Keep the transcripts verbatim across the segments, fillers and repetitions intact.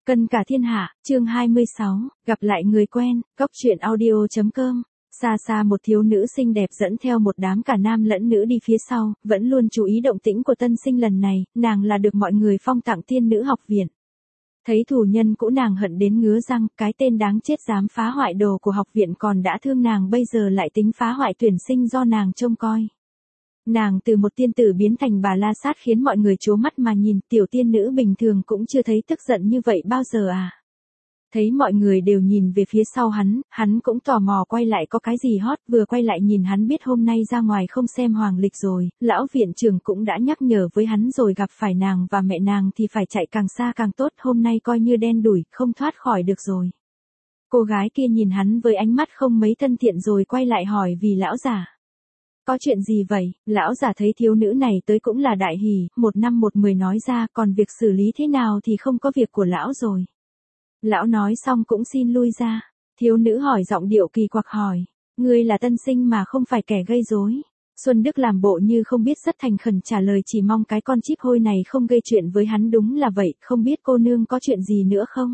Cân cả thiên hạ, chương hai mươi sáu, gặp lại người quen, góc truyện audio chấm com. Xa xa một thiếu nữ xinh đẹp dẫn theo một đám cả nam lẫn nữ đi phía sau, vẫn luôn chú ý động tĩnh của tân sinh lần này, nàng là được mọi người phong tặng tiên nữ học viện. Thấy thủ nhân cũ nàng hận đến ngứa răng, cái tên đáng chết dám phá hoại đồ của học viện còn đã thương nàng bây giờ lại tính phá hoại tuyển sinh do nàng trông coi. Nàng từ một tiên tử biến thành bà la sát khiến mọi người trố mắt mà nhìn, tiểu tiên nữ bình thường cũng chưa thấy tức giận như vậy bao giờ à. Thấy mọi người đều nhìn về phía sau hắn, hắn cũng tò mò quay lại có cái gì hot, vừa quay lại nhìn hắn biết hôm nay ra ngoài không xem hoàng lịch rồi, lão viện trưởng cũng đã nhắc nhở với hắn rồi, gặp phải nàng và mẹ nàng thì phải chạy càng xa càng tốt, hôm nay coi như đen đủi, không thoát khỏi được rồi. Cô gái kia nhìn hắn với ánh mắt không mấy thân thiện rồi quay lại hỏi vì lão giả. Có chuyện gì vậy? Lão giả thấy thiếu nữ này tới cũng là đại hỉ, một năm một mười nói ra, còn việc xử lý thế nào thì không có việc của lão rồi. Lão nói xong cũng xin lui ra. Thiếu nữ hỏi giọng điệu kỳ quặc hỏi, ngươi là tân sinh mà không phải kẻ gây rối. Xuân Đức làm bộ như không biết rất thành khẩn trả lời, chỉ mong cái con chíp hôi này không gây chuyện với hắn. Đúng là vậy, không biết cô nương có chuyện gì nữa không?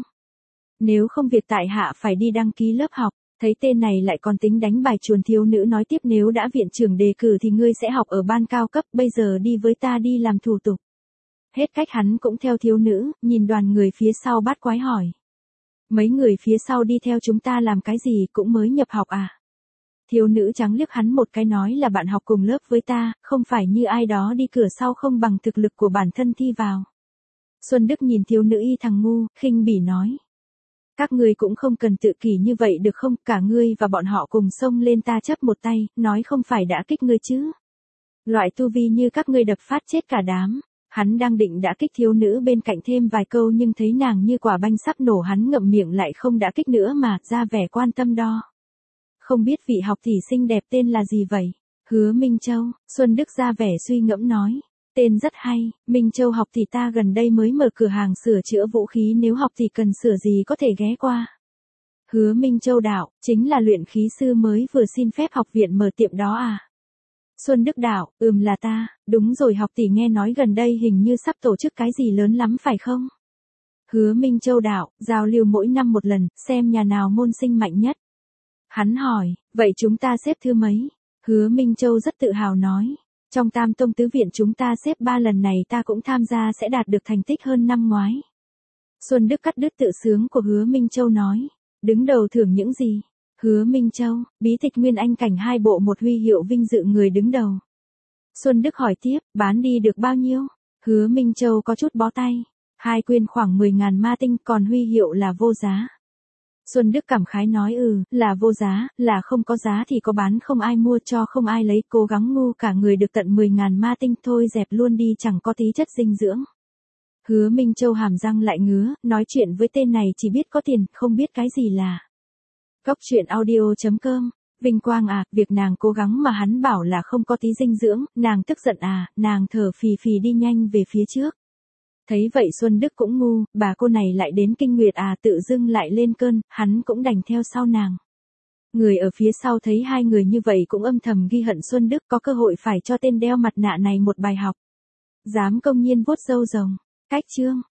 Nếu không việc tại hạ phải đi đăng ký lớp học. Thấy tên này lại còn tính đánh bài chuồn, thiếu nữ nói tiếp, nếu đã viện trưởng đề cử thì ngươi sẽ học ở ban cao cấp, bây giờ đi với ta đi làm thủ tục. Hết cách hắn cũng theo thiếu nữ, nhìn đoàn người phía sau bát quái hỏi. Mấy người phía sau đi theo chúng ta làm cái gì, cũng mới nhập học à? Thiếu nữ trắng liếc hắn một cái nói là bạn học cùng lớp với ta, không phải như ai đó đi cửa sau không bằng thực lực của bản thân thi vào. Xuân Đức nhìn thiếu nữ y thằng ngu, khinh bỉ nói. Các ngươi cũng không cần tự kỷ như vậy được không, cả ngươi và bọn họ cùng xông lên ta chấp một tay, nói không phải đã kích ngươi chứ. Loại tu vi như các ngươi đập phát chết cả đám. Hắn đang định đã kích thiếu nữ bên cạnh thêm vài câu nhưng thấy nàng như quả banh sắp nổ, hắn ngậm miệng lại không đã kích nữa mà ra vẻ quan tâm đo. Không biết vị học tỷ xinh đẹp tên là gì vậy? Hứa Minh Châu. Xuân Đức ra vẻ suy ngẫm nói. Tên rất hay, Minh Châu học tỷ ta gần đây mới mở cửa hàng sửa chữa vũ khí, nếu học tỷ cần sửa gì có thể ghé qua. Hứa Minh Châu đạo, chính là luyện khí sư mới vừa xin phép học viện mở tiệm đó à? Xuân Đức đạo, ừm là ta, đúng rồi, học tỷ nghe nói gần đây hình như sắp tổ chức cái gì lớn lắm phải không? Hứa Minh Châu đạo, giao lưu mỗi năm một lần, xem nhà nào môn sinh mạnh nhất. Hắn hỏi, vậy chúng ta xếp thứ mấy? Hứa Minh Châu rất tự hào nói. Trong Tam Tông Tứ Viện chúng ta xếp ba lần này ta cũng tham gia sẽ đạt được thành tích hơn năm ngoái. Xuân Đức cắt đứt tự sướng của Hứa Minh Châu nói. Đứng đầu thưởng những gì? Hứa Minh Châu, bí tịch Nguyên Anh cảnh hai bộ, một huy hiệu vinh dự người đứng đầu. Xuân Đức hỏi tiếp, bán đi được bao nhiêu? Hứa Minh Châu có chút bó tay. Hai quyên khoảng mười ngàn ma tinh, còn huy hiệu là vô giá. Xuân Đức cảm khái nói, ừ, là vô giá, là không có giá thì có bán không ai mua, cho không ai lấy, cố gắng ngu cả người được tận mười ngàn ma tinh, thôi dẹp luôn đi, chẳng có tí chất dinh dưỡng. Hứa Minh Châu hàm răng lại ngứa, nói chuyện với tên này chỉ biết có tiền, không biết cái gì là. Góc truyện audio chấm com. Vinh quang à, việc nàng cố gắng mà hắn bảo là không có tí dinh dưỡng, nàng tức giận à, nàng thở phì phì đi nhanh về phía trước. Thấy vậy Xuân Đức cũng ngu, bà cô này lại đến kinh nguyệt à, tự dưng lại lên cơn, hắn cũng đành theo sau nàng. Người ở phía sau thấy hai người như vậy cũng âm thầm ghi hận Xuân Đức, có cơ hội phải cho tên đeo mặt nạ này một bài học. Dám công nhiên vuốt râu rồng. Cách chương.